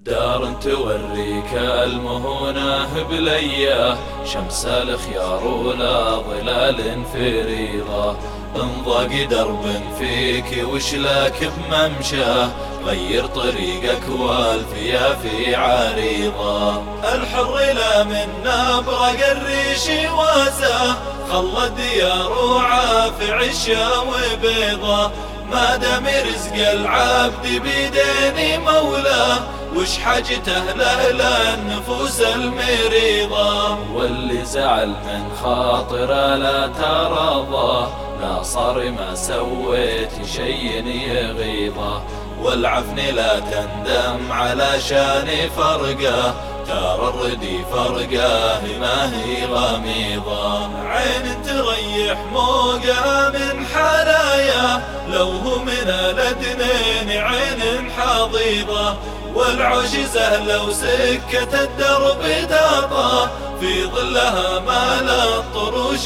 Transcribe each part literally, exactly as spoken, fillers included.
دار توريك المهونة بلياه، شمس الخيار ولا ظلال فريضة. انضاق درب فيك وشلاك بممشاه، غير طريقك والفيافي عريضة. الحر لا من نبرق الريش واساه، خلى الديار وعاف عشا وبيضة. ما دام رزق العبد بيدين مولاه، وش حاجته له للنفوس المريضة. واللي زعل من خاطره لا ترضاه، لا صار ما سويت شي يغيظه. والعفن لا تندم على شان فرقه، ترى الردي فرقه ما هي غميضة. عين تريح موقع من حلايا، لو هو من الاثنين عين حضيضة. والعجزة لو سكة الدرب داطة، في ظلها ما لا الطروش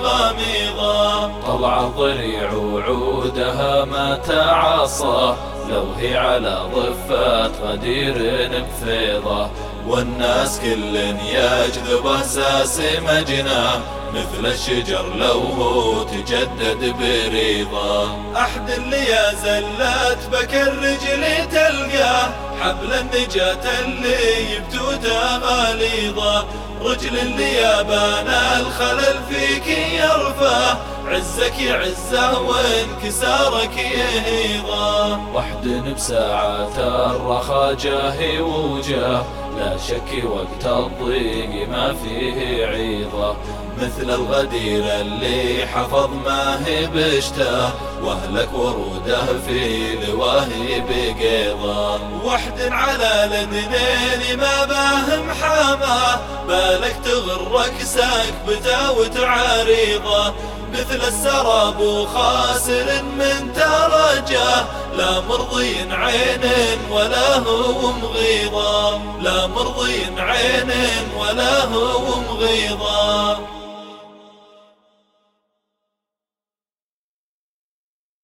تغاميضة. طلع الضريع وعودها ما تعصى، لو هي على ضفات غدير بفيضة. والناس كل يجذب اساس مجناه، مثل الشجر لو هو تجدد بريضة. أحد اللي يا زلات بك الرجل تلقاه، حبل النجاة اللي يبتوته غليظة. رجل اللي يابان الخلل فيك يرفاه، عزك يعزه وانكسارك يهيضه. وحد بساعات الرخا جاهي وجاه، لا شك وقت الضيق ما فيه عيضة. مثل الغدير اللي حفظ ما هي بشتاه، واهلك وروده في لواهي بقيضة. وحد على الاثنين ما باهم حاماه، بالك تغرك سكبته وتعريضه. مثل السراب وخاسر من ترجاه، لا مرضي عين ولا هو مغيظة. لا مرضي عين ولا هو مغيظة.